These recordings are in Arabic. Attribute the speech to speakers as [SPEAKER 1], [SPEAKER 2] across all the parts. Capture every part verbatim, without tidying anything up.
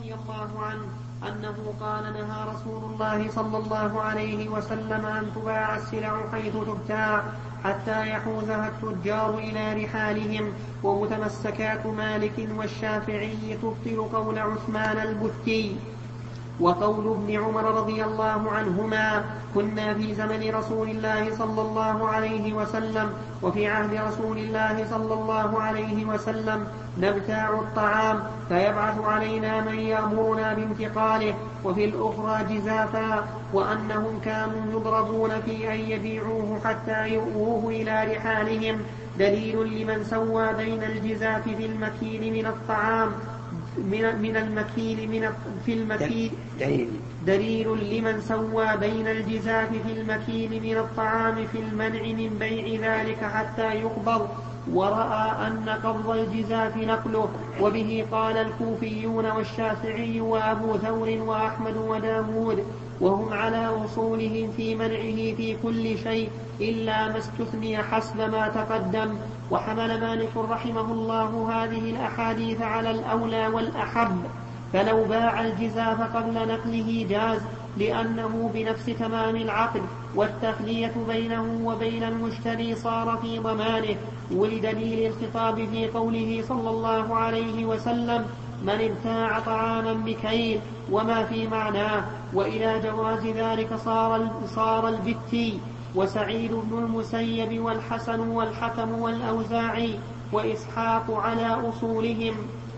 [SPEAKER 1] رضي الله عنه أنه قال نهى رسول الله صلى الله عليه وسلم أن تباع السلع حيث تبتاع حتى يحوزها التجار إلى رحالهم. ومتمسكات مالك والشافعي تبطل قول عثمان البتي. وقول ابن عمر رضي الله عنهما: كنا في زمن رسول الله صلى الله عليه وسلم وفي عهد رسول الله صلى الله عليه وسلم نبتاع الطعام فيبعث علينا من يأمرنا بانتقاله، وفي الأخرى جزافا، وأنهم كانوا يضربون في أن يبيعوه حتى يؤوه إلى رحالهم. دليل لمن سوى بين الجزاف في المكيل من الطعام من, من المكيل من في المكيل
[SPEAKER 2] دليل.
[SPEAKER 1] دليل لمن سوى بين الجزاف في المكيل من الطعام في المنع من بيع ذلك حتى يقبض، ورأى أن قبض الجزاف نقله. وبه قال الكوفيون والشافعي وأبو ثور وأحمد وداود، وهم على أصولهم في منعه في كل شيء إلا ما استثني حسب ما تقدم. وحمل مالك رحمه الله هذه الأحاديث على الأولى والأحب، فلو باع الجزاف قبل نقله جاز، لأنه بنفس تمام العقد، والتخلية بينه وبين المشتري صار في ضمانه. ولدليل الخطاب في قوله صلى الله عليه وسلم: من ابتاع طعاما بكيل، وما في معناه. وإلى جواز ذلك صار, صار البتي وسعيد بن المسيب والحسن والحكم والأوزاعي وإسحاق على أصولهم.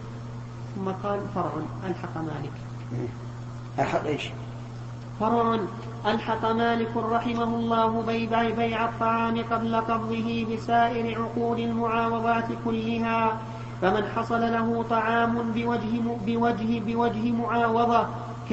[SPEAKER 1] ثم قال: فرع ألحق مالك.
[SPEAKER 2] ألحق إيش؟
[SPEAKER 1] فرع ألحق مالك رحمه الله بيع, بيع الطعام قبل قبضه بسائر عقود المعاوضات كلها. فمن حصل له طعام بوجه, بوجه, بوجه معاوضة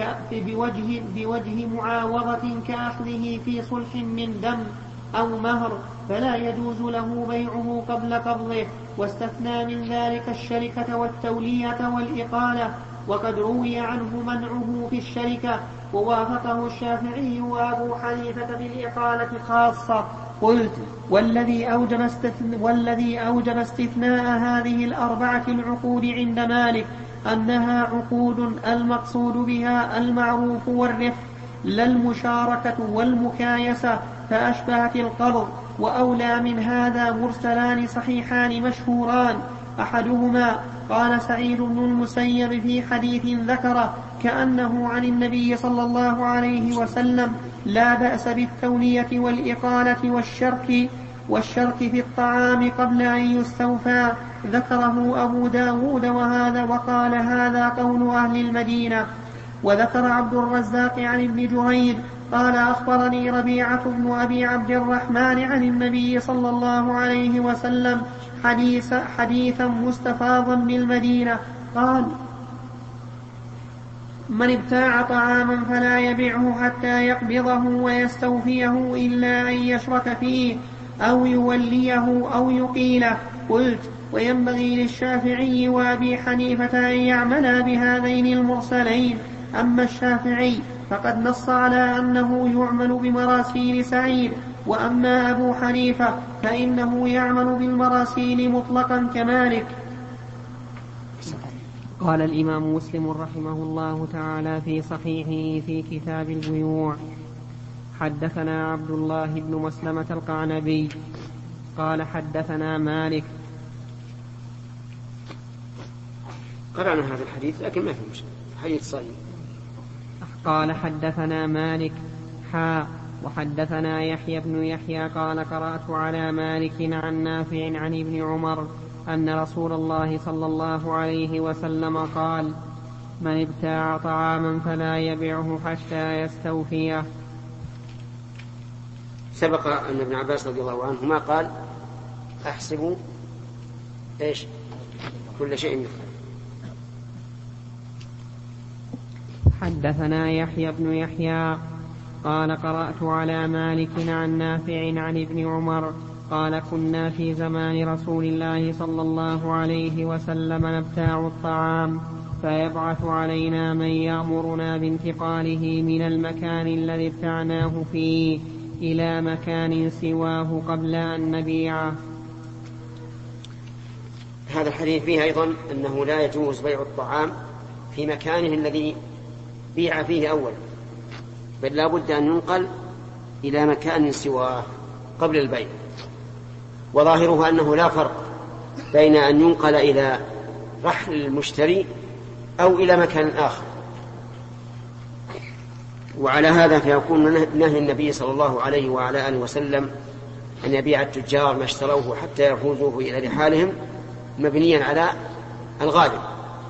[SPEAKER 1] بوجه, بوجه معاوضة كأخذه في صلح من دم أو مهر، فلا يجوز له بيعه قبل قبضه. واستثنى من ذلك الشركة والتولية والإقالة، وقد روي عنه منعه في الشركة، ووافقه الشافعي وأبو حنيفة بالإقالة خاصة. قلت: والذي أوجب, استثن... والذي أوجب استثناء هذه الأربعة العقود عند مالك أنها عقود المقصود بها المعروف والرفق، لا المشاركة والمكايسة، فأشبهت القبض. وأولى من هذا مرسلان صحيحان مشهوران. أحدهما قال سعيد بن المسيب في حديث ذكره كأنه عن النبي صلى الله عليه وسلم: لا بأس بالتولية والإقالة والشرك والشرك في الطعام قبل أن يستوفى. ذكره أبو داود وهذا وقال هذا قول أهل المدينة. وذكر عبد الرزاق عن ابن جريج قال: أخبرني ربيعة بن أبي عبد الرحمن عن النبي صلى الله عليه وسلم حديث حديثا مستفاضا بالمدينة قال: من ابتاع طعاما فلا يبيعه حتى يقبضه ويستوفيه إلا أن يشرك فيه أو يوليه أو يقيله. قلت: وينبغي للشافعي وأبي حنيفة أن يعملا بهذين المرسلين. أما الشافعي فقد نص على أنه يعمل بمراسيل سعيد، وأما أبو حنيفة فإنه يعمل بالمراسيل مطلقا كمالك.
[SPEAKER 3] قال الإمام مسلم رحمه الله تعالى في صحيحه في كتاب البيوع: حدثنا عبد الله بن مسلمة القعنبي قال حدثنا مالك.
[SPEAKER 2] قرأنا هذا الحديث لكن ما في مشكلة، حديث صحيح.
[SPEAKER 3] قال حدثنا مالك حا وحدثنا يحيى بن يحيى قال قرأت على مالك عن نافع عن ابن عمر أن رسول الله صلى الله عليه وسلم قال: من ابتاع طعاما فلا يبيعه حتى يستوفيه.
[SPEAKER 2] سبق أن ابن عباس رضي الله عنهما قال: أحسب إيش كل شيء مثله.
[SPEAKER 3] حدثنا يحيى بن يحيى قال قرأت على مالك عن نافع عن ابن عمر قال: كنا في زمان رسول الله صلى الله عليه وسلم نبتاع الطعام فيبعث علينا من يأمرنا بانتقاله من المكان الذي ابتعناه فيه إلى مكان سواه قبل أن نبيعه.
[SPEAKER 2] هذا الحديث فيه أيضا أنه لا يجوز بيع الطعام في مكانه الذي بيع فيه أولا، بل لا بد أن ينقل إلى مكان سواه قبل البيع. وظاهره أنه لا فرق بين أن ينقل إلى رحل المشتري أو إلى مكان آخر. وعلى هذا فيكون نهي النبي صلى الله عليه وعلى آله وسلم أن يبيع التجار ما اشتروه حتى يحوزوه إلى رحالهم مبنيا على الغالب.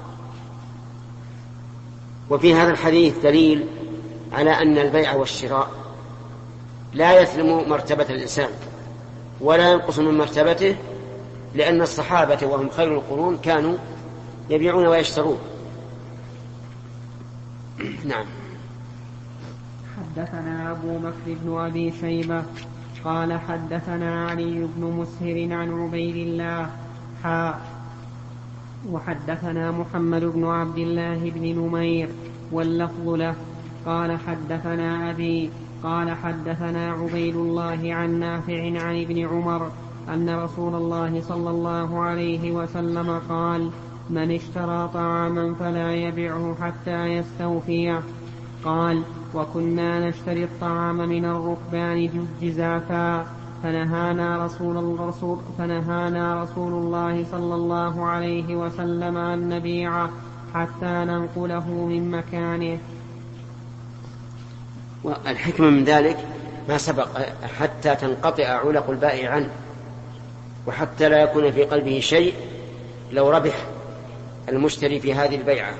[SPEAKER 2] وفي هذا الحديث دليل على أن البيع والشراء لا يثلم مرتبة الإنسان ولا ينقص من مرتبته، لأن الصحابة وهم خير القرون كانوا يبيعون ويشترون. نعم.
[SPEAKER 3] حدثنا أبو بكر بن أبي شيبة قال حدثنا علي بن مسهر عن عبيد الله حاء وحدثنا محمد بن عبد الله بن نمير واللفظ له قال حدثنا أبي قال حدثنا عبيد الله عن نافع عن ابن عمر أن رسول الله صلى الله عليه وسلم قال: من اشترى طعاما فلا يبعه حتى يستوفيه. قال: وكنا نشتري الطعام من الركبان جزافا فنهانا رسول, الرسول فنهانا رسول الله صلى الله عليه وسلم أن نبيعه حتى ننقله من مكانه.
[SPEAKER 2] والحكمة من ذلك ما سبق، حتى تنقطع علق البائع عنه، وحتى لا يكون في قلبه شيء لو ربح المشتري في هذه البيعة.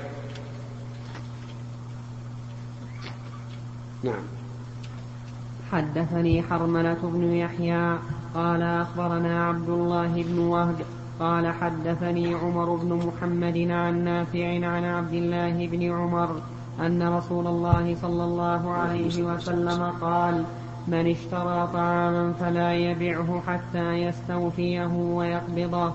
[SPEAKER 2] نعم.
[SPEAKER 3] حدثني حرملة بن يحيى قال أخبرنا عبد الله بن وهب قال حدثني عمر بن محمد عن نافع عن عبد الله بن عمر أن رسول الله صلى الله عليه وسلم قال: من اشترى طعاما فلا يبعه حتى يستوفيه ويقبضه.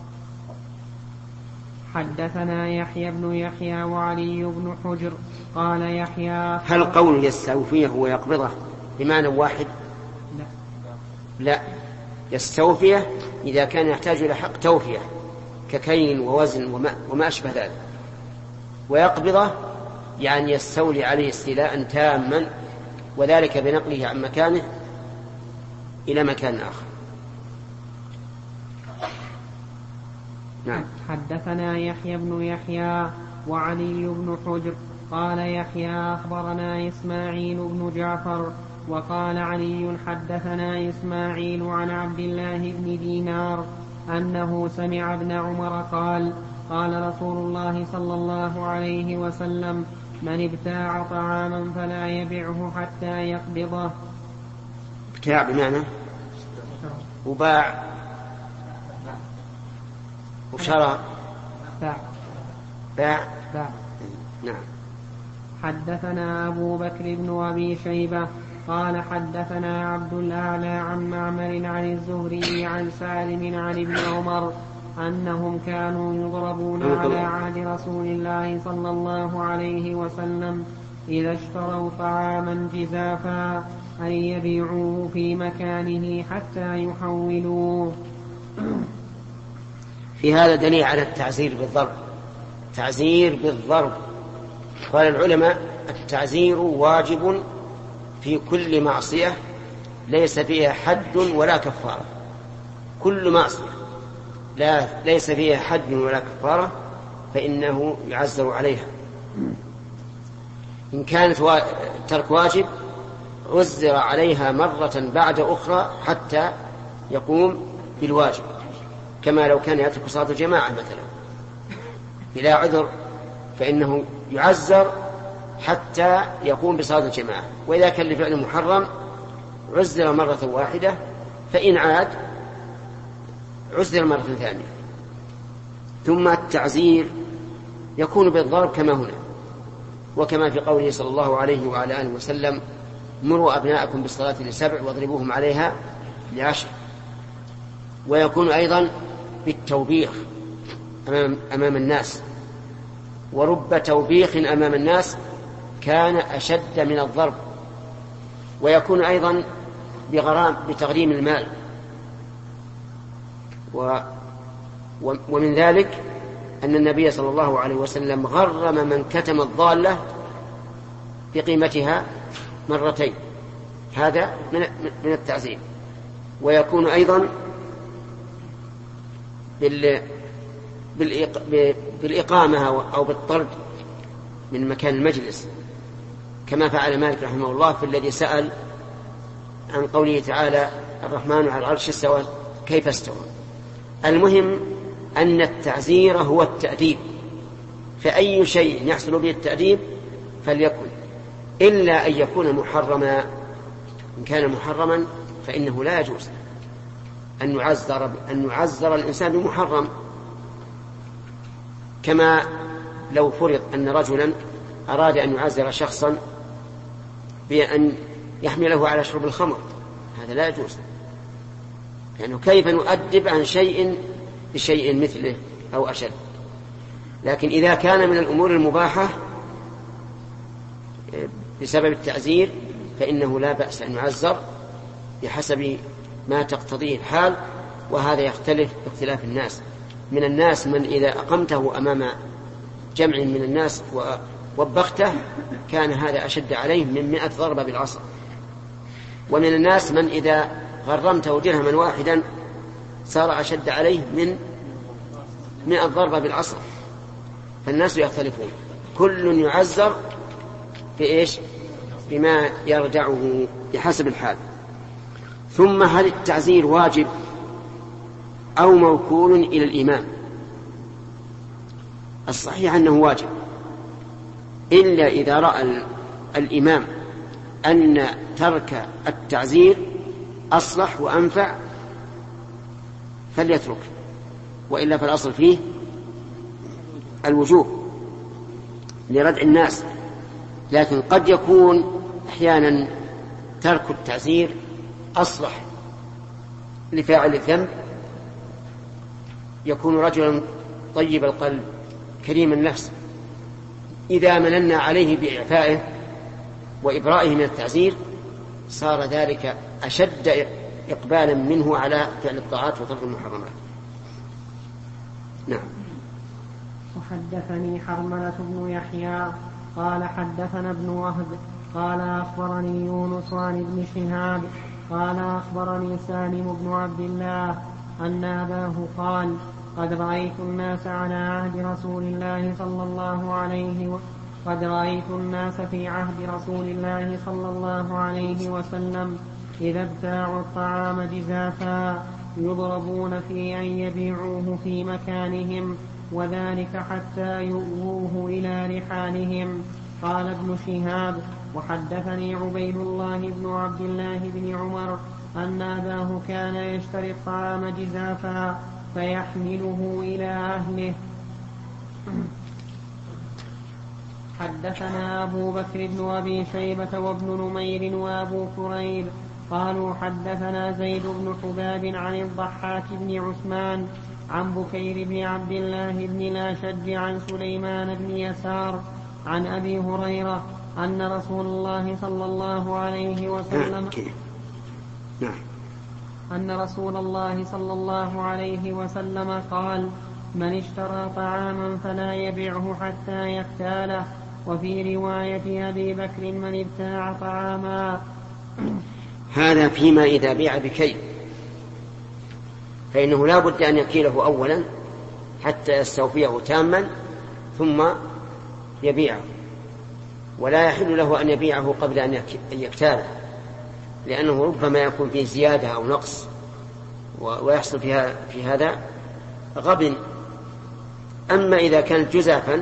[SPEAKER 3] حدثنا يحيى بن يحيى وعلي بن حجر قال يحيى:
[SPEAKER 2] هل قول يستوفيه ويقبضه بمعنى واحد؟
[SPEAKER 3] لا,
[SPEAKER 2] لا. يستوفيه إذا كان يحتاج إلى حق توفيه ككيل ووزن وما, وما أشبه ذلك، ويقبضه يعني يستولي عليه استيلاء تاما، وذلك بنقله عن مكانه إلى مكان آخر. نعم.
[SPEAKER 3] حدثنا يحيى بن يحيى وعلي بن حجر قال يحيى أخبرنا إسماعيل بن جعفر وقال علي حدثنا إسماعيل عن عبد الله بن دينار أنه سمع ابن عمر قال: قال رسول الله صلى الله عليه وسلم: من ابتاع طعاما فلا يبعه حتى يقبضه.
[SPEAKER 2] ابتاع بمعنى وباع وشرى.
[SPEAKER 3] باع.
[SPEAKER 2] باع.
[SPEAKER 3] باع.
[SPEAKER 2] نعم.
[SPEAKER 3] حدثنا أبو بكر بن أبي شيبة قال حدثنا عبد الأعلى عن معمر عن الزهري عن سالم عن ابن عمر أنهم كانوا يضربون على عهد رسول الله صلى الله عليه وسلم إذا اشتروا طعاما جزافا أن يبيعوه في مكانه حتى يحولوه.
[SPEAKER 2] في هذا دليل على التعزير بالضرب. تعزير بالضرب. قال العلماء: التعزير واجب في كل معصية ليس فيها حد ولا كفارة. كل معصية لا ليس فيها حد ولا كفارة فإنه يعزر عليها. إن كانت ترك واجب عزر عليها مرة بعد أخرى حتى يقوم بالواجب، كما لو كان يترك صلاة الجماعة مثلا بلا عذر فإنه يعزر حتى يقوم بصلاة الجماعة. وإذا كان لفعل محرم عزر مرة واحدة، فإن عاد عزر مرة ثانية. ثم التعزير يكون بالضرب كما هنا، وكما في قوله صلى الله عليه وعلى آله وسلم: مروا أبناءكم بالصلاة لسبع واضربوهم عليها لعشر. ويكون أيضا بالتوبيخ أمام, أمام الناس، ورب توبيخ أمام الناس كان أشد من الضرب. ويكون أيضا بغرام بتغريم المال. و ومن ذلك أن النبي صلى الله عليه وسلم غرم من كتم الضالة بقيمتها مرتين، هذا من التعزير. ويكون أيضا بالإقامة أو بالطرد من مكان المجلس، كما فعل مالك رحمه الله في الذي سأل عن قوله تعالى الرحمن على العرش استوى كيف استوى. المهم أن التعزير هو التأديب، فأي شيء يحصل به التأديب فليكن، إلا أن يكون محرما. إن كان محرما فإنه لا يجوز أن يعزر, أن يعزر الإنسان بمحرم، كما لو فرض أن رجلا أراد أن يعزر شخصا بأن يحمله على شرب الخمر، هذا لا يجوز، لأنه كيف نؤدب عن شيء بشيء مثله أو أشد. لكن إذا كان من الأمور المباحة بسبب التعزير فإنه لا بأس أن يعزر بحسب ما تقتضيه الحال، وهذا يختلف باختلاف الناس. من الناس من إذا أقمته أمام جمع من الناس ووبخته كان هذا أشد عليه من مئة ضربة بالعصا، ومن الناس من إذا غرمته درهما واحدا صار أشد عليه من مئة ضربة بالعصا. فالناس يختلفون، كل يعزر بإيش؟ بما يرجعه بحسب الحال. ثم هل التعزير واجب أو موكول إلى الإمام؟ الصحيح أنه واجب، إلا إذا رأى الإمام أن ترك التعزير أصلح وأنفع فليترك، وإلا فالأصل فيه الوجوب لردع الناس. لكن قد يكون أحيانا ترك التعزير أصلح لفاعل الذنب، يكون رجلا طيب القلب كريم النفس، إذا مننا عليه بإعفائه وإبرائه من التعزير صار ذلك أشد إقبالا منه على فعل الطاعات وترك المحرمات. نعم.
[SPEAKER 3] وحدثني حرملة بن يحيى قال حدثنا ابن وهب قال أخبرني يونس عن ابن شهاب قال أخبرني سالم بن عبد الله أن أباه قال قد رأيت الناس على عهد رسول الله صلى الله عليه و... قد رأيت الناس في عهد رسول الله صلى الله عليه وسلم إذا ابتاعوا الطعام جزافا يضربون في أن يبيعوه في مكانهم، وذلك حتى يؤووه إلى رحالهم. قال ابن شهاب وحدثني عبيد الله بن عبد الله بن عمر أن أباه كان يشتري الطعام جزافا فيحمله إلى أهله. حدثنا أبو بكر بن أبي شيبة وابن نمير وأبو كريب قالوا حدثنا زيد بن حباب عن الضحاك بن عثمان عن بكير بن عبد الله بن الأشج عن سليمان بن يسار عن أبي هريرة أن رسول الله صلى الله عليه وسلم أن رسول الله صلى الله عليه وسلم قال من اشترى طعاما فلا يبيعه حتى يكتاله. وفي رواية أبي بكر من ابتاع طعاما.
[SPEAKER 2] هذا فيما إذا بيع بكيل، فإنه لا بد أن يكيله أولا حتى يستوفيه تاما ثم يبيعه، ولا يحل له أن يبيعه قبل أن يكتاله، لأنه ربما يكون فيه زيادة أو نقص ويحصل فيها في هذا غبن. أما إذا كان جزافا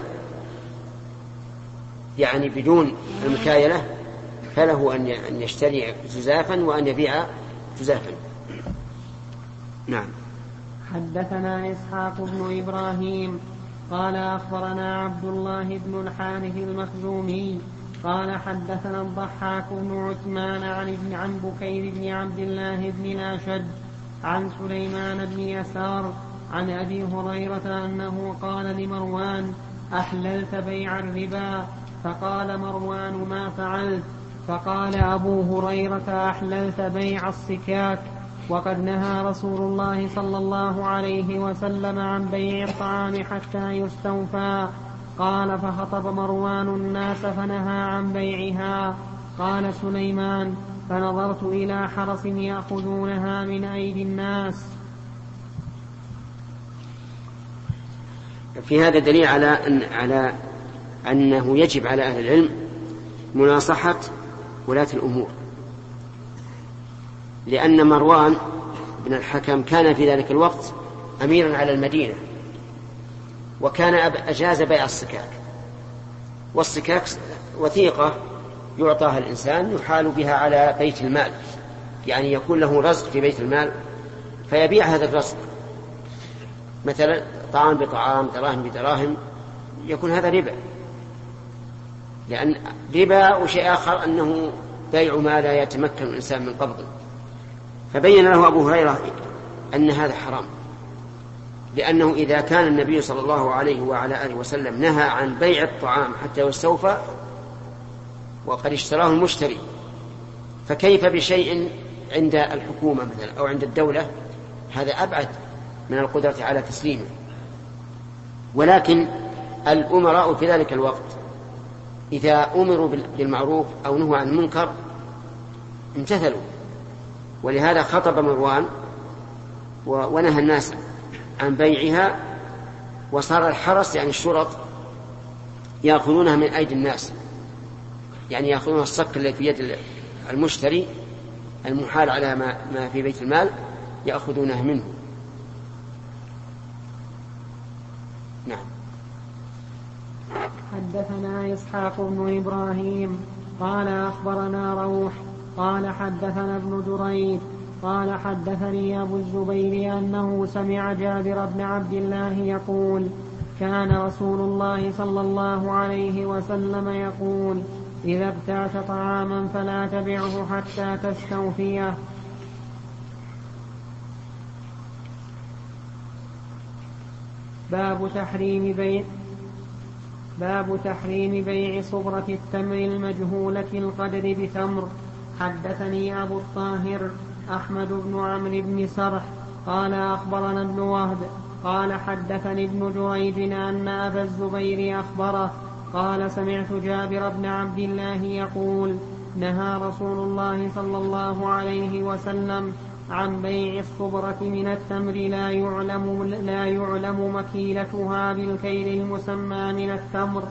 [SPEAKER 2] يعني بدون المكايلة فله أن يشتري جزافا وأن يبيع جزافا. نعم.
[SPEAKER 3] حدثنا إسحاق بن إبراهيم قال أخبرنا عبد الله بن الحارث المخزومي قال حدثنا الضحاك بن عثمان عن ابن عن بكير بن عبد الله بن الأشج عن سليمان بن يسار عن أبي هريرة أنه قال لمروان أحللت بيع الربا؟ فقال مروان ما فعلت؟ فقال أبو هريرة أحللت بيع الصكاك؟ وقد نهى رسول الله صلى الله عليه وسلم عن بيع الطعام حتى يستوفى. قال فخطب مروان الناس فنهى عن بيعها. قال سليمان فنظرت إلى حرس يأخذونها من أيدي الناس.
[SPEAKER 2] في هذا دليل على أن على أنه يجب على أهل العلم مناصحة ولاة الأمور، لأن مروان بن الحكم كان في ذلك الوقت أميرا على المدينة، وكان أجاز بيع الصكاك، والصكاك وثيقة يعطاها الإنسان يحال بها على بيت المال، يعني يكون له رزق في بيت المال فيبيع هذا الرزق، مثلا طعام بطعام، دراهم بدراهم، يكون هذا ربا. لأن ربا وشيء آخر أنه بيع ما لا يتمكن الإنسان من قبضه. فبين له أبو هريرة أن هذا حرام، لأنه إذا كان النبي صلى الله عليه وعلى آله وسلم نهى عن بيع الطعام حتى يستوفى وقد اشتراه المشتري، فكيف بشيء عند الحكومة مثلا أو عند الدولة؟ هذا أبعد من القدرة على تسليمه. ولكن الأمراء في ذلك الوقت إذا أمروا بالمعروف أو نهوا عن المنكر امتثلوا، ولهذا خطب مروان ونهى الناس عن بيعها، وصار الحرس يعني الشرط يأخذونها من أيدي الناس، يعني يأخذون الصك الذي في يد المشتري المحال على ما في بيت المال يأخذونه منه. نعم.
[SPEAKER 3] حدثنا إسحاق بن إبراهيم قال أخبرنا روح قال حدثنا ابن جريج قال حدثني أبو الزبير أنه سمع جابر بن عبد الله يقول كان رسول الله صلى الله عليه وسلم يقول إذا ابتعت طعاما فلا تبعه حتى تستوفيه. باب تحريم بيع باب تحريم بيع صبرة التمر المجهولة القدر بتمر. حدثني أبو الطاهر أحمد بن عمرو بن سرح قال أخبرنا ابن وهب قال حدثني ابن جريج أن أبا الزبير أخبره قال سمعت جابر بن عبد الله يقول نهى رسول الله صلى الله عليه وسلم عن بيع الصبرة من التمر لا يعلم, لا يعلم مكيلتها بالكيل المسمى من التمر.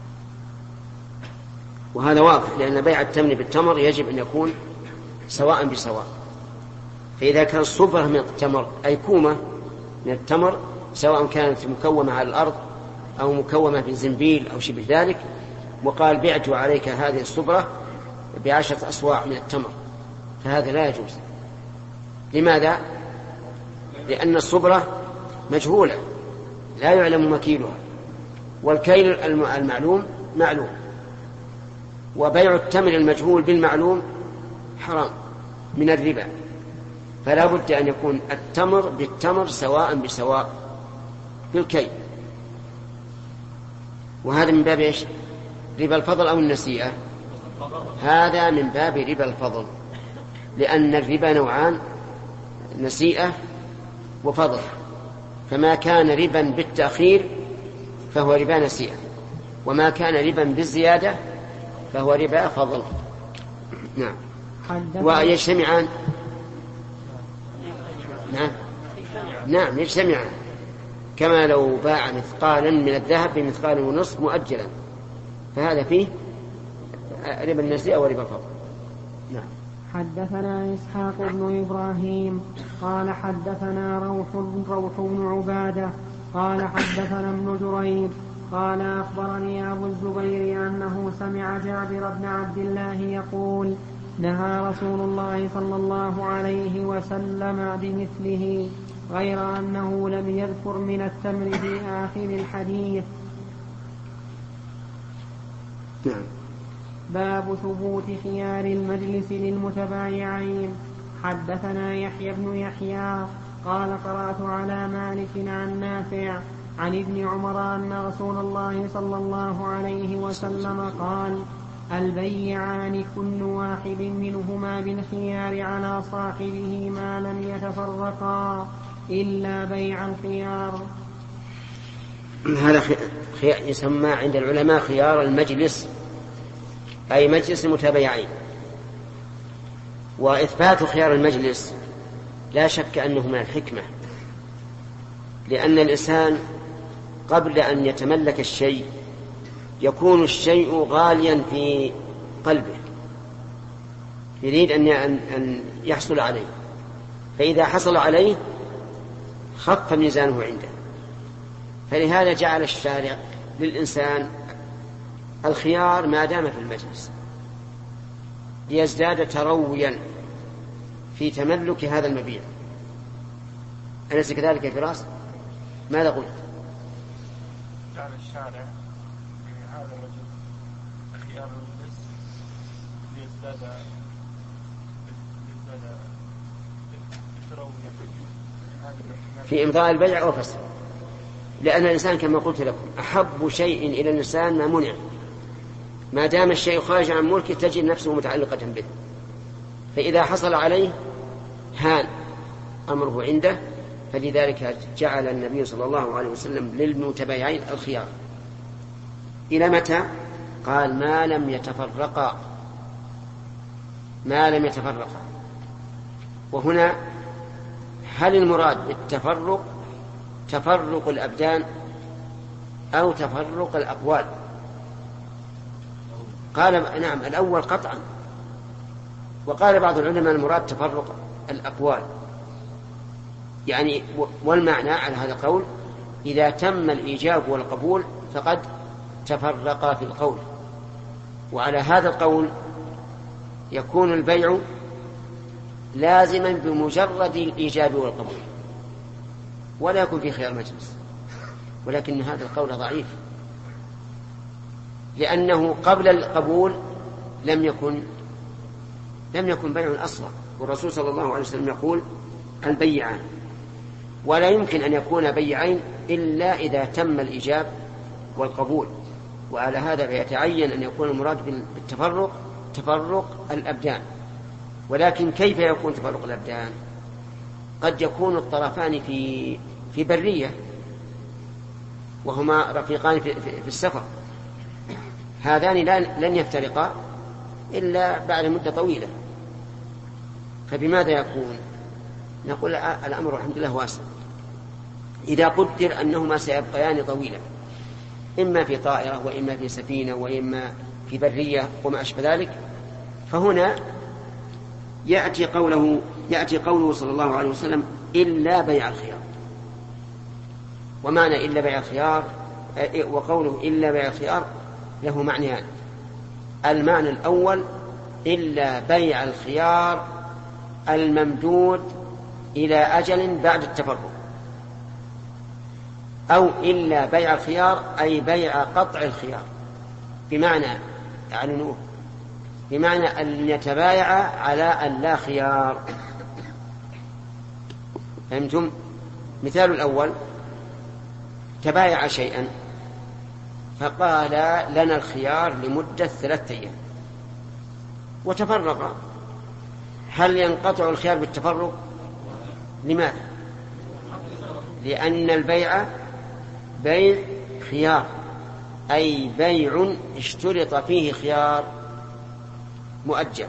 [SPEAKER 2] وهذا واضح، لأن بيع التمر بالتمر يجب أن يكون سواء بسواء. فإذا كان صبرة من التمر أي كومة من التمر سواء كانت مكومة على الأرض أو مكومة في زنبيل أو شبه ذلك، وقال بعت عليك هذه الصبرة بعشرة أصواع من التمر، فهذا لا يجوز. لماذا؟ لأن الصبرة مجهولة لا يعلم مكيلها، والكيل المعلوم معلوم، وبيع التمر المجهول بالمعلوم حرام من الربا. فلا بد أن يكون التمر بالتمر سواء بسواء بالكيل. وهذا من باب إيش؟ ربا الفضل أو النسيئة؟ هذا من باب ربا الفضل، لأن الربا نوعان، نسيئة وفضل، فما كان ربا بالتأخير فهو ربا نسيئة، وما كان ربا بالزيادة فهو ربا فضل. نعم. ويجتمعان. نعم نعم يجتمعان، كما لو باع مثقالا من الذهب بمثقال ونصف مؤجلا، فهذا فيه ربا النسيئة وربا الفضل. نعم.
[SPEAKER 3] حدثنا إسحاق بن إبراهيم قال حدثنا روح روح بن عبادة قال حدثنا ابن جريج قال أخبرني أبو الزبير أنه سمع جابر بن عبد الله يقول نهى رسول الله صلى الله عليه وسلم بمثله غير أنه لم يذكر من التمر في آخر الحديث.
[SPEAKER 2] نعم.
[SPEAKER 3] باب ثبوت خيار المجلس للمتبايعين. حدثنا يحيى بن يحيى قال قرأت على مالك عن نافع عن ابن عمر أن رسول الله صلى الله عليه وسلم قال البيعان كل واحد منهما بالخيار على صاحبه ما لم يتفرقا إلا بيع الخيار.
[SPEAKER 2] هذا يسمى عند العلماء خيار المجلس، أي مجلس المتبايعين. وإثبات خيار المجلس لا شك أنه من الحكمة، لأن الإنسان قبل أن يتملك الشيء يكون الشيء غاليا في قلبه، يريد أن يحصل عليه، فإذا حصل عليه خف ميزانه عنده. فلهذا جعل الشارع للإنسان الخيار ما دام في المجلس ليزداد ترويا في تملك هذا المبيع. أليس كذلك يا فراس؟ ماذا قلت؟
[SPEAKER 4] جعل الشارع في هذا الرجل خيار المجلس ليزداد ترويا
[SPEAKER 2] في إمضاء البيع وفسخه، لأن الإنسان كما قلت لكم أحب شيء إلى الإنسان ما منع، ما دام الشيء خارج عن ملكه تجد نفسه متعلقة به، فإذا حصل عليه هان أمره عنده. فلذلك جعل النبي صلى الله عليه وسلم للمتبايعين الخيار. إلى متى؟ قال ما لم يتفرقا، ما لم يتفرقا. وهنا هل المراد بالتفرق تفرق الأبدان أو تفرق الأقوال؟ قال نعم الأول قطعا، وقال بعض العلماء المراد تفرق الأقوال، يعني والمعنى على هذا القول إذا تم الإيجاب والقبول فقد تفرقا في القول. وعلى هذا القول يكون البيع لازما بمجرد الإيجاب والقبول ولا يكون في خيار مجلس، ولكن هذا القول ضعيف، لأنه قبل القبول لم يكن لم يكن بيع أصلا، والرسول صلى الله عليه وسلم يقول البيعان، ولا يمكن أن يكون بيعين إلا إذا تم الإيجاب والقبول. وعلى هذا فيتعين أن يكون المراد بالتفرق تفرق الأبدان. ولكن كيف يكون تفرق الأبدان؟ قد يكون الطرفان في في برية وهما رفيقان في, في, في السفر، هذان لن يفترقا إلا بعد مدة طويلة، فبماذا يكون؟ نقول الأمر الحمد لله واسع. إذا قدر أنهما سيبقيان طويلا، إما في طائرة وإما في سفينة وإما في برية وما أشبه ذلك، فهنا يأتي قوله يأتي قوله صلى الله عليه وسلم إلا بيع الخيار. ومعنى إلا بيع الخيار وقوله إلا بيع الخيار له معنيان. المعنى الأول إلا بيع الخيار الممدود إلى أجل بعد التفرق، أو إلا بيع الخيار أي بيع قطع الخيار، بمعنى أعلنوه بمعنى أن يتبايع على أن لا خيار. فهمتم؟ مثال الأول تبايع شيئا فقال لنا الخيار لمدة ثلاثة أيام وتفرق، هل ينقطع الخيار بالتفرق؟ لماذا؟ لأن البيع بيع خيار، أي بيع اشترط فيه خيار مؤجل.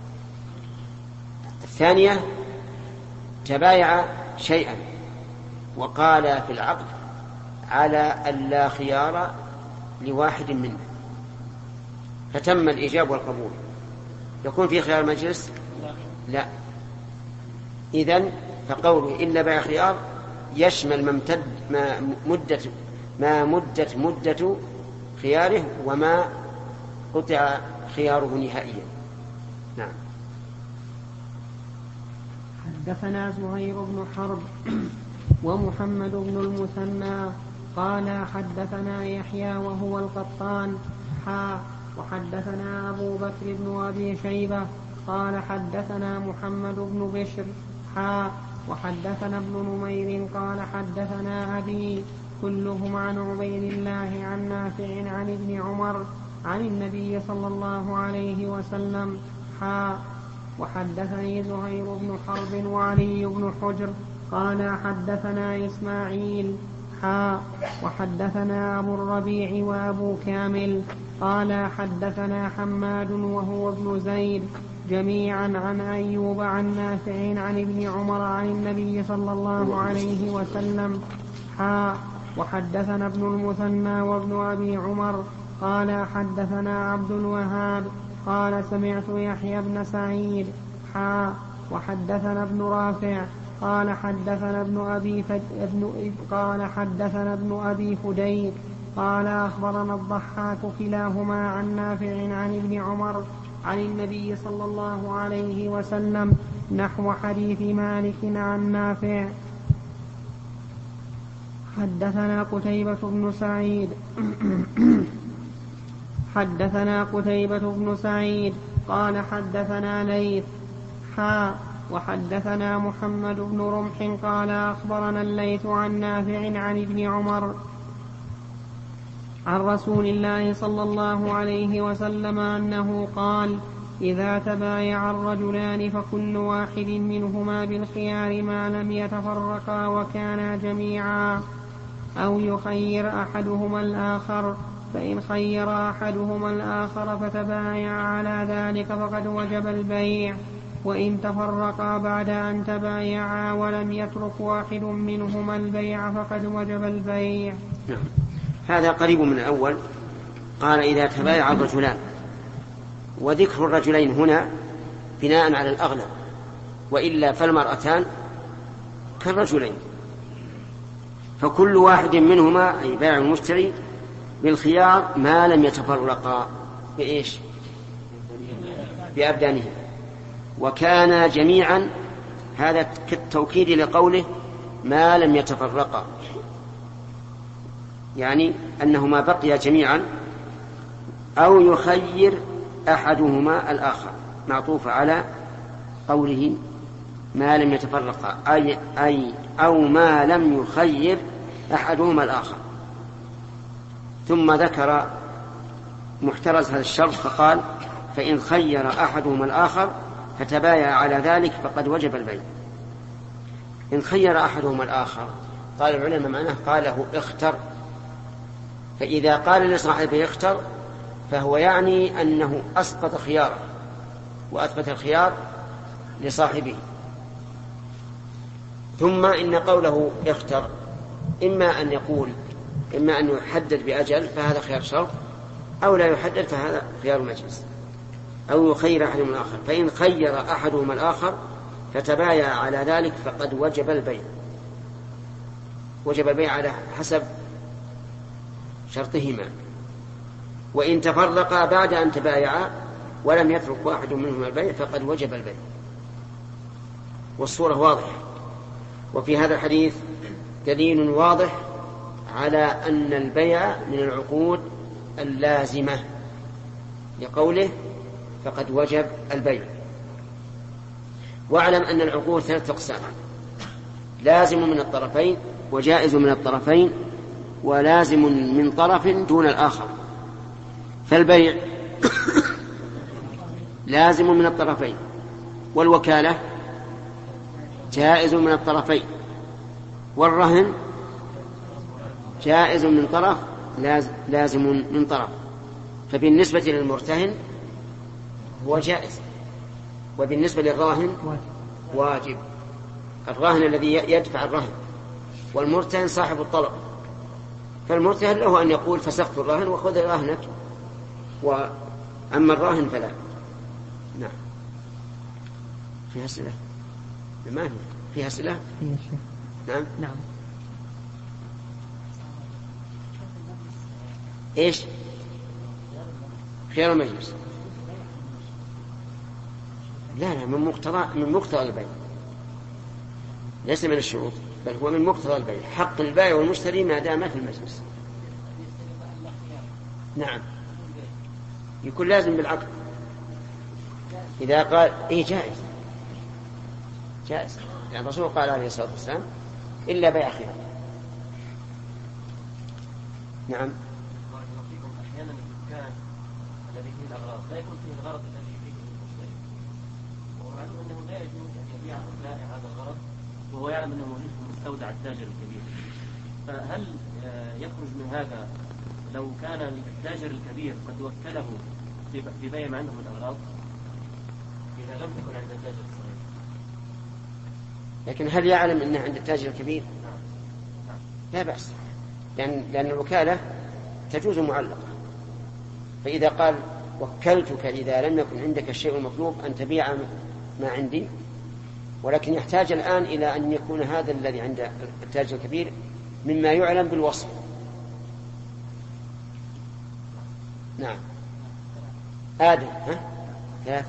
[SPEAKER 2] الثانية تبايع شيئا وقال في العقد على أن لا خيار لواحد منه، فتم الإيجاب والقبول، يكون في خيار مجلس؟ لا. إذن فقوله إلا بيع خيار يشمل ممتد ما مدة ما مدة مدة خياره وما قطع خياره نهائيا. نعم.
[SPEAKER 3] حدثنا زهير بن حرب ومحمد بن المثنى قال حدثنا يحيى وهو القطان حا وحدثنا أبو بكر بن أبي شيبة قال حدثنا محمد بن بشر حا وحدثنا ابن نمير قال حدثنا أبي كلهم عن عبيد الله عن نافع عن ابن عمر عن النبي صلى الله عليه وسلم. حا وحدثني زهير بن حرب وعلي بن حجر قال حدثنا إسماعيل. حا وحدثنا أبو الربيع وأبو كامل قال حدثنا حماد وهو ابن زيد جميعا عن أيوب عن نافع عن ابن عمر عن النبي صلى الله عليه وسلم. حا وحدثنا ابن المثنى وابن أبي عمر قال حدثنا عبد الوهاب قال سمعت يحيى بن سعيد. حا وحدثنا ابن رافع قال حدثنا ابن أبي فد... ابن... قال حدثنا ابن أبي فديك قال أخبرنا الضحاك كلاهما عن نافع عن ابن عمر عن النبي صلى الله عليه وسلم نحو حديث مالك عن نافع. حدثنا قتيبة بن سعيد حدثنا قتيبة بن سعيد قال حدثنا ليث. حا وحدثنا محمد بن رمح قال أخبرنا الليث عن نافع عن ابن عمر عن رسول الله صلى الله عليه وسلم أنه قال إذا تبايع الرجلان فكل واحد منهما بالخيار ما لم يتفرقا وكانا جميعا أو يخير أحدهما الآخر فإن خير أحدهما الآخر فتبايع على ذلك فقد وجب البيع وإن تفرقا بعد أن تبايعا ولم يترك واحد منهما البيع فقد وجب البيع.
[SPEAKER 2] هذا قريب من الأول. قال إذا تبايع الرجلان، وذكر الرجلين هنا بناء على الأغلب، وإلا فالمرأتان كالرجلين، فكل واحد منهما أي بائع المشتري بالخيار ما لم يتفرقا بإيش؟ بأبدانهم، وكان جميعا، هذا كالتوكيد لقوله ما لم يتفرقا، يعني أنهما بقيا جميعا أو يخير أحدهما الآخر، معطوف على قوله ما لم يتفرقا، أي, أي أو ما لم يخير أحدهما الآخر. ثم ذكر محترز هذا الشرط فقال فإن خير أحدهما الآخر فتبايع على ذلك فقد وجب البيع. إن خير أحدهما الآخر قال العلماء معناه قاله اختر، فإذا قال لصاحبه اختر فهو يعني أنه أسقط خياره وأثبت الخيار لصاحبه. ثم إن قوله اختر إما أن يقول إما أن يحدد بأجل فهذا خيار شرط، أو لا يحدد فهذا خيار مجلس، أو يخير أحدهما الآخر. فإن خير أحدهما الآخر فتبايع على ذلك فقد وجب البيع، وجب البيع على حسب شرطهما. وإن تفرقا بعد أن تبايعا ولم يترك واحد منهما البيع فقد وجب البيع. والصورة واضحة. وفي هذا الحديث دليل واضح على أن البيع من العقود اللازمة لقوله فقد وجب البيع. واعلم أن العقود ثلاثة أقسام: لازم من الطرفين، وجائز من الطرفين، ولازم من طرف دون الآخر. فالبيع لازم من الطرفين، والوكالة جائز من الطرفين، والرهن جائز من طرف لازم من طرف. فبالنسبة للمرتهن هو جائز، وبالنسبة للراهن واجب. الراهن الذي يدفع الرهن، والمرتهن صاحب الطلب. فالمرتهن له أن يقول فسخت الراهن وخذ راهنك، وأما الراهن فلا. نعم. فيها أسئلة؟ ما هي فيها أسئلة؟ نعم
[SPEAKER 3] نعم.
[SPEAKER 2] إيش؟ خيار المجلس. لا لا من مقتضى من مقتضى البيع، ليس من الشروط، بل هو من مقتضى البيع. حق البائع والمشتري ما دام في المجلس. نعم، يكون لازم بالعقد. إذا قال إيه جائز جائز، يعني الرسول قال عليه الصلاة والسلام إلا بيع خيار. نعم.
[SPEAKER 4] أحيانا كان
[SPEAKER 5] الذي فيه الأغراض لا يكون فيه الغرض الذي فيه المشتري، ومعلوم أنه لا يجوز أن يبيع البائع هذا الغرض وهو يعلم أنه موجود في مستودع التاجر الكبير. فهل يخرج من هذا لو كان التاجر الكبير قد وكله في بيع ما عنده من الأغراض إذا لم تكن عند التاجر الصغير؟
[SPEAKER 2] لكن هل يعلم أنه عند التاجر الكبير؟ لا بأس، لأن, لأن الوكالة تجوز معلقة. فإذا قال وكلتك إذا لم يكن عندك الشيء المطلوب أن تبيع ما عندي، ولكن يحتاج الآن إلى أن يكون هذا الذي عند التاجر الكبير مما يعلم بالوصف. نعم. آدم ها؟ ثلاثة.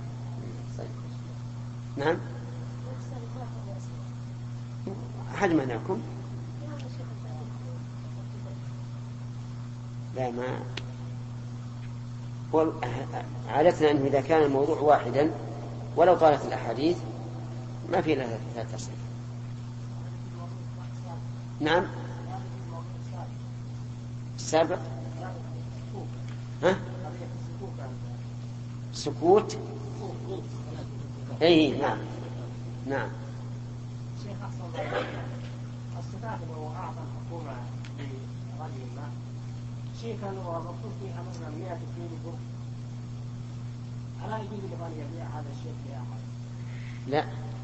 [SPEAKER 2] نعم. أحد منكم؟ لا، ما عادتنا أنه إذا كان الموضوع واحدا ولو طالت الأحاديث ما في لها ثلاث تصريف. نعم. السابق ها؟ سكوت. اي نعم نعم.
[SPEAKER 6] شيخ أحسن الصفات لو أعطى الحكومة لرجل ما شيء كان مكتوب فيها مثلا مئة كيلو بر، ألا يجوز لمن يبيع هذا الشيء في أحد؟
[SPEAKER 2] لا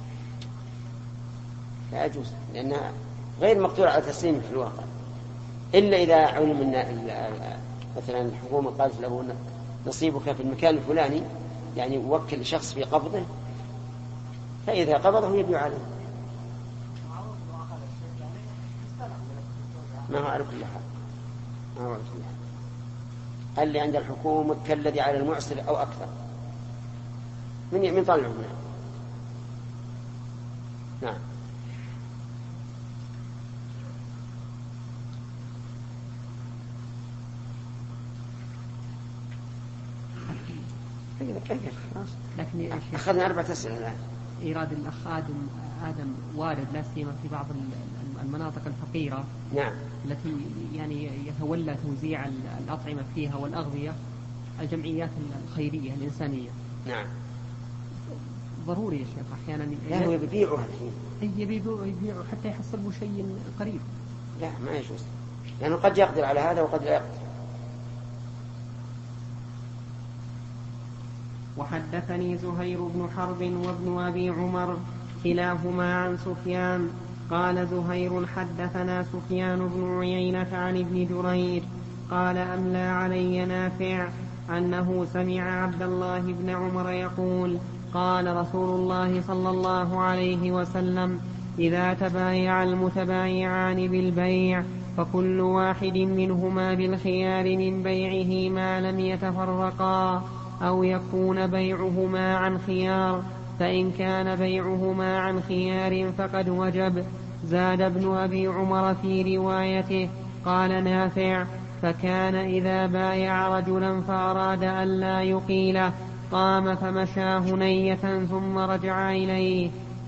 [SPEAKER 2] لا يجوز، لأنها غير مقدور على تسليمه في الواقع، إلا إذا علم أن مثلا الحكومة قالت له نصيبك في المكان الفلاني، يعني وكل شخص في قبضه، فإذا قبضه يبيع عليه. ما هو على كل حال، ما هو على كل حال اللي عند الحكومة كالذي على المعسر أو أكثر. من من طالع هنا. نعم.
[SPEAKER 3] لكن
[SPEAKER 2] أخذنا أربعة أسئلة الآن.
[SPEAKER 3] إيراد الأخ آدم آدم وارد لا سيما في بعض المناطق الفقيرة،
[SPEAKER 2] نعم،
[SPEAKER 3] التي يعني يتولى توزيع الأطعمة فيها والأغذية الجمعيات الخيرية الإنسانية.
[SPEAKER 2] نعم.
[SPEAKER 3] ضروري يا شيخ أحيانا.
[SPEAKER 2] لا، هو يبيعها الحين.
[SPEAKER 3] يبيعوا يبيعوا حتى يحصلوا شيء قريب.
[SPEAKER 2] لا، ما يجوز، لأنه قد يقدر على هذا وقد لا يقدر.
[SPEAKER 3] وحدثني زهير بن حرب وابن أبي عمر كلاهما عن سفيان قال زهير حدثنا سفيان بن عيينة عن ابن جريج قال أملى علي نافع أنه سمع عبد الله بن عمر يقول قال رسول الله صلى الله عليه وسلم إذا تبايع المتبايعان بالبيع فكل واحد منهما بالخيار من بيعه ما لم يتفرقا أو يكون بيعهما عن خيار، فإن كان بيعهما عن خيار فقد وجب. زاد ابن أبي عمر في روايته قال نافع فكان إذا بايع رجلا فأراد أن لا يقيله قام فمشى هنية ثم رجع إليه.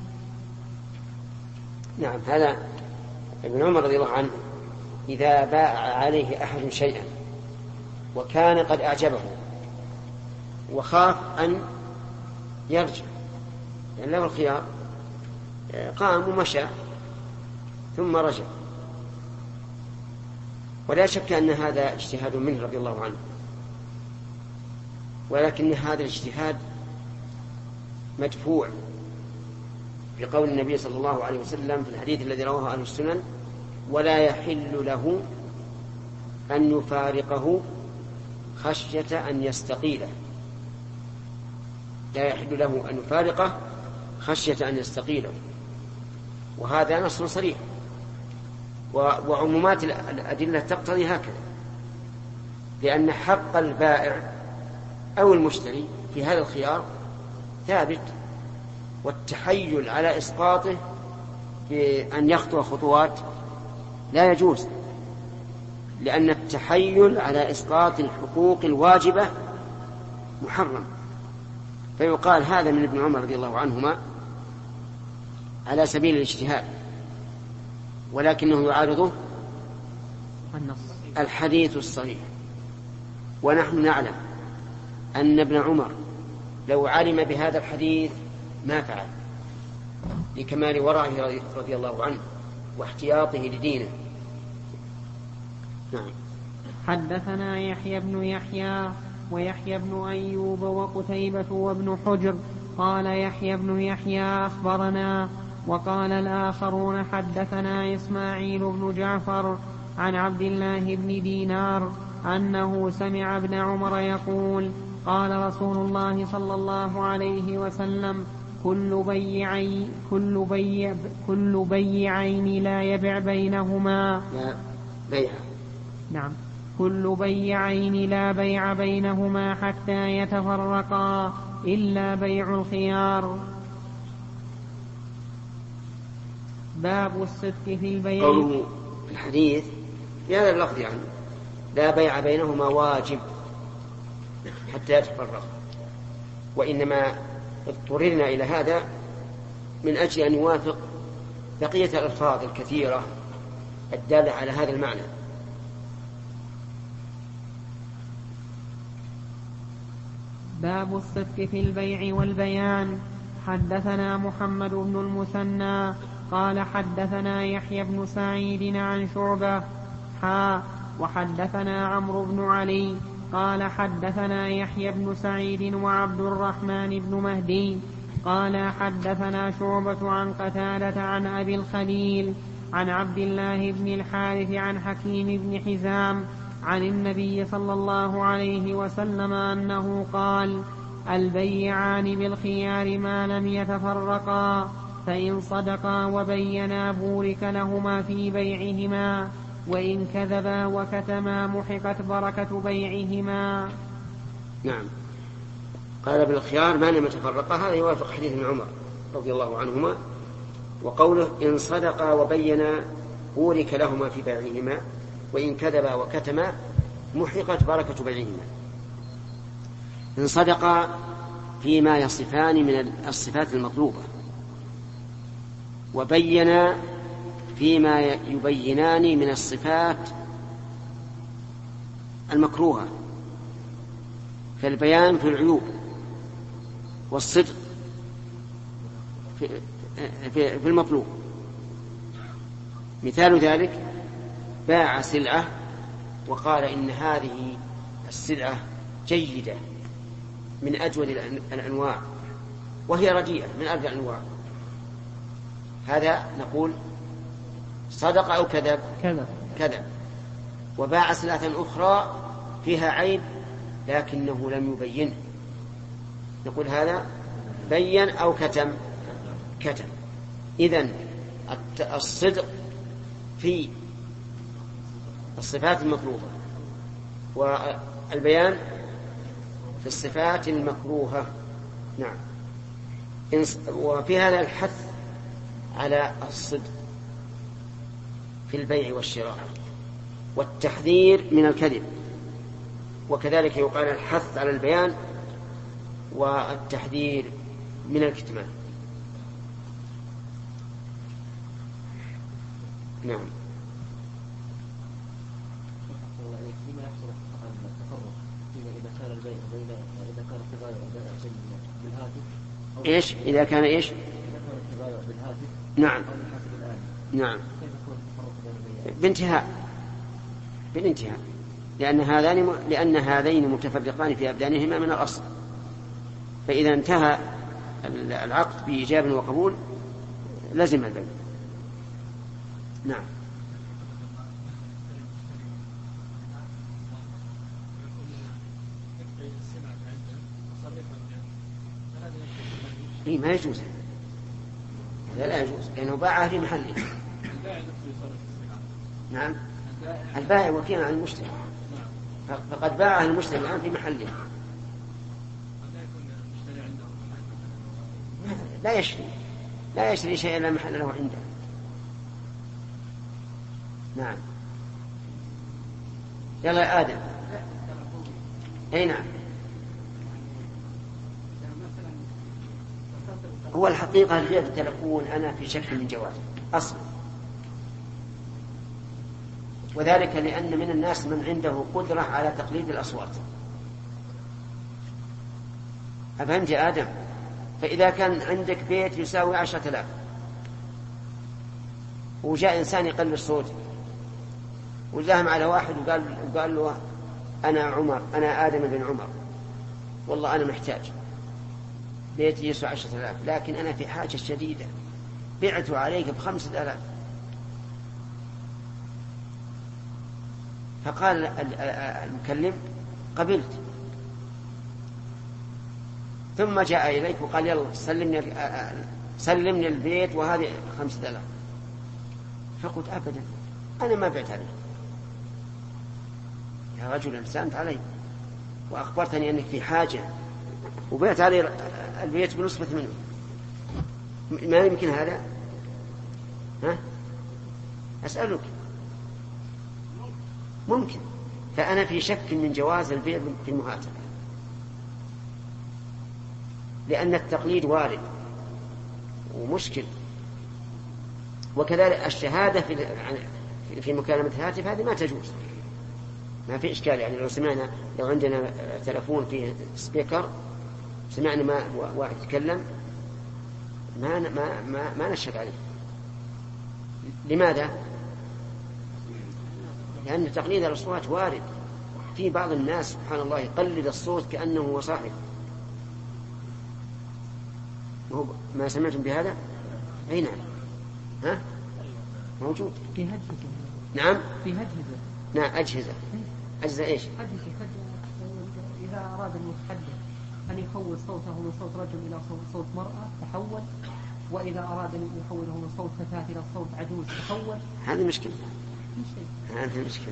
[SPEAKER 2] نعم. هذا ابن عمر رضي الله عنه إذا باع عليه أحد شيئا وكان قد أعجبه وخاف أن يرجع لأن له الخيار، قام ومشى ثم رجع، ولا شك أن هذا اجتهاد منه رضي الله عنه، ولكن هذا الاجتهاد مدفوع بقول النبي صلى الله عليه وسلم في الحديث الذي رواه أهل السنن ولا يحل له أن يفارقه خشية أن يستقيله. لا يحل له أن يفارقه خشية أن يستقيله، وهذا نص صريح، وعمومات الأدلة تقتضي هكذا، لأن حق البائع أو المشتري في هذا الخيار ثابت، والتحيل على إسقاطه بأن يخطو خطوات لا يجوز، لأن التحيل على إسقاط الحقوق الواجبة محرم. فيقال هذا من ابن عمر رضي الله عنهما على سبيل الاجتهاد، ولكنه يعارضه الحديث الصريح. ونحن نعلم أن ابن عمر لو علم بهذا الحديث ما فعل، لكمال ورعه رضي الله عنه واحتياطه لدينه. نعم.
[SPEAKER 3] حدثنا يحيى بن يحيى ويحيى بن أيوب وقتيبة وابن حجر قال يحيى بن يحيى أخبرنا، وقال الآخرون حدثنا إسماعيل بن جعفر عن عبد الله بن دينار أنه سمع ابن عمر يقول قال رسول الله صلى الله عليه وسلم كل بيعين كل بيع كل بيعين لا يبع بينهما
[SPEAKER 2] لا بيع
[SPEAKER 3] نعم كل بيعين لا بيع بينهما حتى يتفرقا إلا بيع الخيار. باب الصدق في البيع.
[SPEAKER 2] قوله في الحديث في هذا اللفظ يعني لا بيع بينهما واجب حتى يتفرق، وإنما اضطررنا إلى هذا من أجل أن يوافق بقية الألفاظ الكثيرة الدالة على هذا المعنى.
[SPEAKER 3] باب الصدق في البيع والبيان. حدثنا محمد بن المثنى قال حدثنا يحيى بن سعيد عن شعبة حا وحدثنا عمرو بن علي قال حدثنا يحيى بن سعيد وعبد الرحمن بن مهدي قال حدثنا شعبة عن قتادة عن أبي الخليل عن عبد الله بن الحارث عن حكيم بن حزام عن النبي صلى الله عليه وسلم أنه قال البيعان بالخيار ما لم يتفرقا فإن صدقا وبينا بورك لهما في بيعهما وإن كذبا وكتما محقت بركة بيعهما.
[SPEAKER 2] نعم. قال بالخيار ما لم يتفرقا، هذا يوافق حديث ابن عمر رضي الله عنهما، وقوله إن صدقا وبينا بورك لهما في بيعهما وإن كذبا وكتما محقت بركة بيعهما. إن صدقا فيما يصفان من الصفات المطلوبة، وبينا فيما يبينان من الصفات المكروهة، فالبيان في العيوب والصدق في, في, في المطلوب. مثال ذلك باع سلعة وقال إن هذه السلعة جيدة من أجود الأنواع وهي رديئة من أرجع الأنواع، هذا نقول صدق أو كذب
[SPEAKER 3] كذب
[SPEAKER 2] كذب. وباع سلعة أخرى فيها عيب لكنه لم يبينه، نقول هذا بين أو كتم كتم. إذن الصدق في الصفات المطلوبة والبيان في الصفات المكروهة. نعم. وفي هذا الحث على الصدق في البيع والشراء والتحذير من الكذب، وكذلك يقال الحث على البيان والتحذير من الكتمان. نعم.
[SPEAKER 5] فيما يحصل التفرق إذا كان البيع بين إذا كان التبايع بالهاتف
[SPEAKER 2] إيش إذا كان إيش
[SPEAKER 5] إذا كان التبايع بالهاتف
[SPEAKER 2] نعم
[SPEAKER 5] أو بالحاسب الآن
[SPEAKER 2] نعم
[SPEAKER 5] كيف يكون التفرق بين البيع؟
[SPEAKER 2] بانتهاء بالانتهاء لأن هذان لأن هذين متفرقان في أبدانهما من الأصل، فإذا انتهى العقد بإيجاب وقبول لزم البيع. نعم. إيه ما يجوز، هذا لا يجوز لأنه باعه في محله. نعم. البائع وكيل عن المشتري، فقد باعه المشتري الآن في محله. لا يشري لا يشري شيئا لا محل له عنده. نعم. يلا يا آدم. أي نعم. هو الحقيقة البيع بالتلفون أنا في شك من جواز أصلا، وذلك لأن من الناس من عنده قدرة على تقليد الأصوات، أفهمت يا آدم؟ فإذا كان عندك بيت يساوي عشرة آلاف وجاء إنسان يقلل الصوت وزاهم على واحد وقال, وقال له أنا عمر أنا آدم بن عمر والله أنا محتاج بيتي يسوى عشرة آلاف لكن أنا في حاجة شديدة بعته عليك بخمسة آلاف. فقال المكلم قبلت. ثم جاء إليك وقال يلا سلمني, سلمني البيت وهذه خمسة آلاف. فقلت أبدا أنا ما بعت عليه يا رجل انسانت علي وأخبرتني أنك في حاجة وبعت علي البيت بنصفة منه ما يمكن هذا؟ ها؟ أسألك ممكن. فأنا في شك من جواز البيع في المهاتفة لأن التقليد وارد ومشكل. وكذلك الشهادة في في مكالمة الهاتف هذه ما تجوز ما في إشكال. يعني لو سمعنا لو عندنا تلفون فيه سبيكر سمعنا ما واحد يتكلم ما ما ما, ما نشهد عليه. لماذا؟ لأن تقليد الأصوات وارد. في بعض الناس سبحان الله يقلد الصوت كأنه هو صاحب. ما سمعتم بهذا؟ أي نعم. ها؟ موجود
[SPEAKER 3] في هجهزة.
[SPEAKER 2] نعم
[SPEAKER 3] في هجهزة.
[SPEAKER 2] نعم أجهزة. أجهزة إيش؟
[SPEAKER 3] أجهزة إذا أراد المتحدث أن يحول صوته من صوت رجل إلى صوت مرأة تحول، وإذا أراد أن يحوله من صوت فتاة إلى صوت عجوز تحول.
[SPEAKER 2] هذه مشكلة. هذه مشكلة.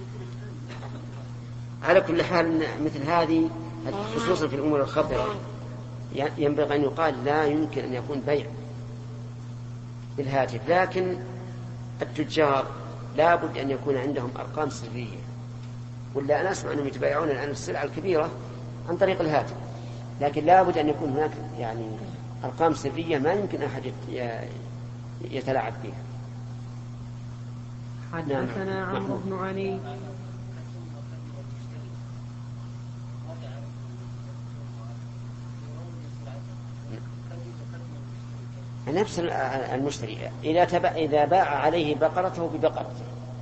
[SPEAKER 2] على كل حال مثل هذه خصوصا في الأمور الخطرة ينبغي أن يقال لا يمكن أن يكون بيع بالهاتف. لكن التجار لا بد أن يكون عندهم أرقام سرية، ولا أنا أسمع أنهم يتبايعون الآن السلعة الكبيرة عن طريق الهاتف، لكن لا بد أن يكون هناك يعني أرقام سرية ما يمكن أحد يتلاعب بها.
[SPEAKER 3] حدثنا عمرو بن علي
[SPEAKER 2] نفس المشتري إذا تبع إذا باع عليه بقرته ببقرته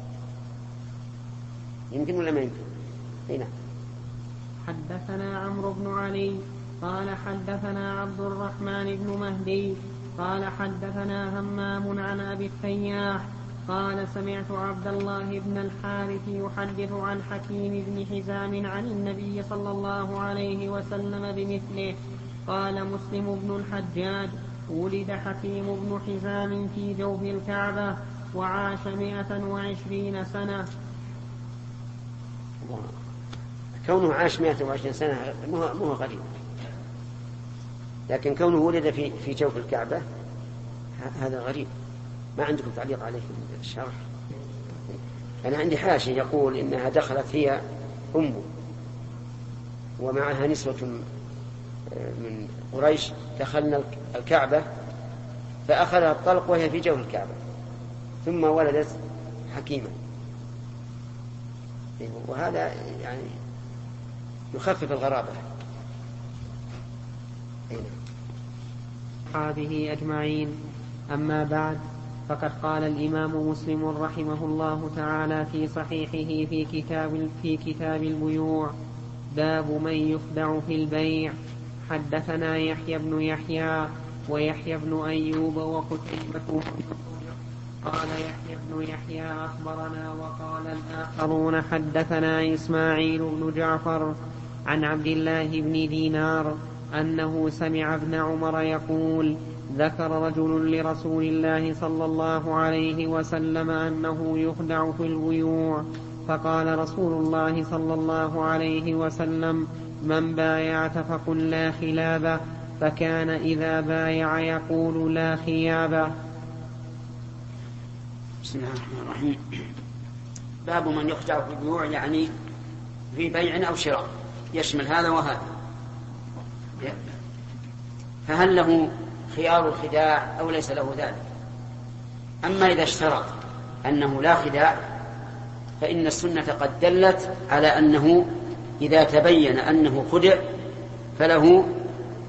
[SPEAKER 2] يمكن ولا ما يمكن؟ هنا.
[SPEAKER 3] حدثنا عمرو بن علي قال حدثنا عبد الرحمن بن مهدي قال حدثنا همام عن أبي التياح قال سمعت عبد الله بن الحارث يحدث عن حكيم بن حزام عن النبي صلى الله عليه وسلم بمثله. قال مسلم بن الحجاج ولد حكيم بن حزام في جوف الكعبة وعاش مئة وعشرين سنة.
[SPEAKER 2] كونه عاش مئة وعشرين سنة مو غريب، لكن كونه ولد في في جوف الكعبة هذا غريب. ما عندكم تعليق عليه في الشرح؟ أنا عندي حاشي يقول إنها دخلت هي أمه ومعها نسوة من قريش دخلنا الكعبة فأخذها الطلق وهي في جوف الكعبة ثم ولدت حكيما. وهذا يعني يخفف الغرابة.
[SPEAKER 3] هذه أجمعين. أما بعد فقد قال الإمام مسلم رحمه الله تعالى في صحيحه في كتاب, في كتاب البيوع باب من يخدع في البيع. حدثنا يحيى بن يحيى ويحيى بن أيوب وقتيبة. قال يحيى بن يحيى أخبرنا وقال الآخرون حدثنا إسماعيل بن جعفر عن عبد الله بن دينار أنه سمع ابن عمر يقول ذكر رجل لرسول الله صلى الله عليه وسلم أنه يخدع في البيوع فقال رسول الله صلى الله عليه وسلم من بايعت فقل لا خلابه، فكان إذا بايع يقول لا خيابه.
[SPEAKER 2] بسم الله الرحمن الرحيم. باب من يخدع في البيوع يعني في بيع أو شراء يشمل هذا وهذا. فهل له خيار الخداع أو ليس له ذلك؟ أما إذا اشترط أنه لا خداع فإن السنة قد دلت على أنه إذا تبين أنه خدع فله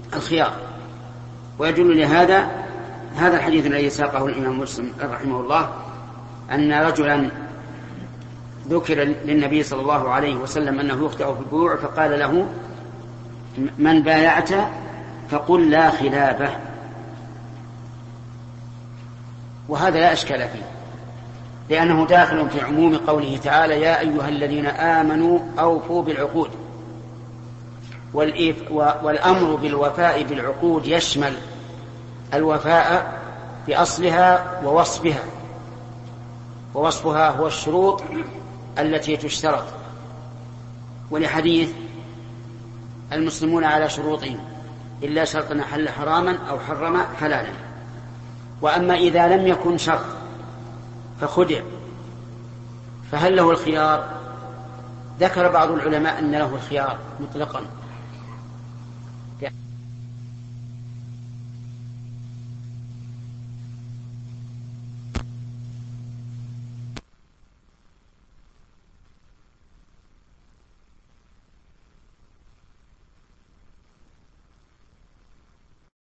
[SPEAKER 2] الخيار. ويدل لهذا هذا الحديث الذي ساقه الإمام مسلم رحمه الله، أن رجلا ذكر للنبي صلى الله عليه وسلم أنه يخطئ في البيوع، فقال له: من بايعت فقل لا خلافه. وهذا لا أشكال فيه، لأنه داخل في عموم قوله تعالى: يا أيها الذين آمنوا أوفوا بالعقود. والأمر بالوفاء بالعقود يشمل الوفاء بأصلها ووصفها، ووصفها هو الشروط التي تشترط، ولحديث: المسلمون على شروطهم إلا شرطا حل حراما أو حرم حلالا. وأما إذا لم يكن شرط فخدع، فهل له الخيار؟ ذكر بعض العلماء أن له الخيار مطلقا،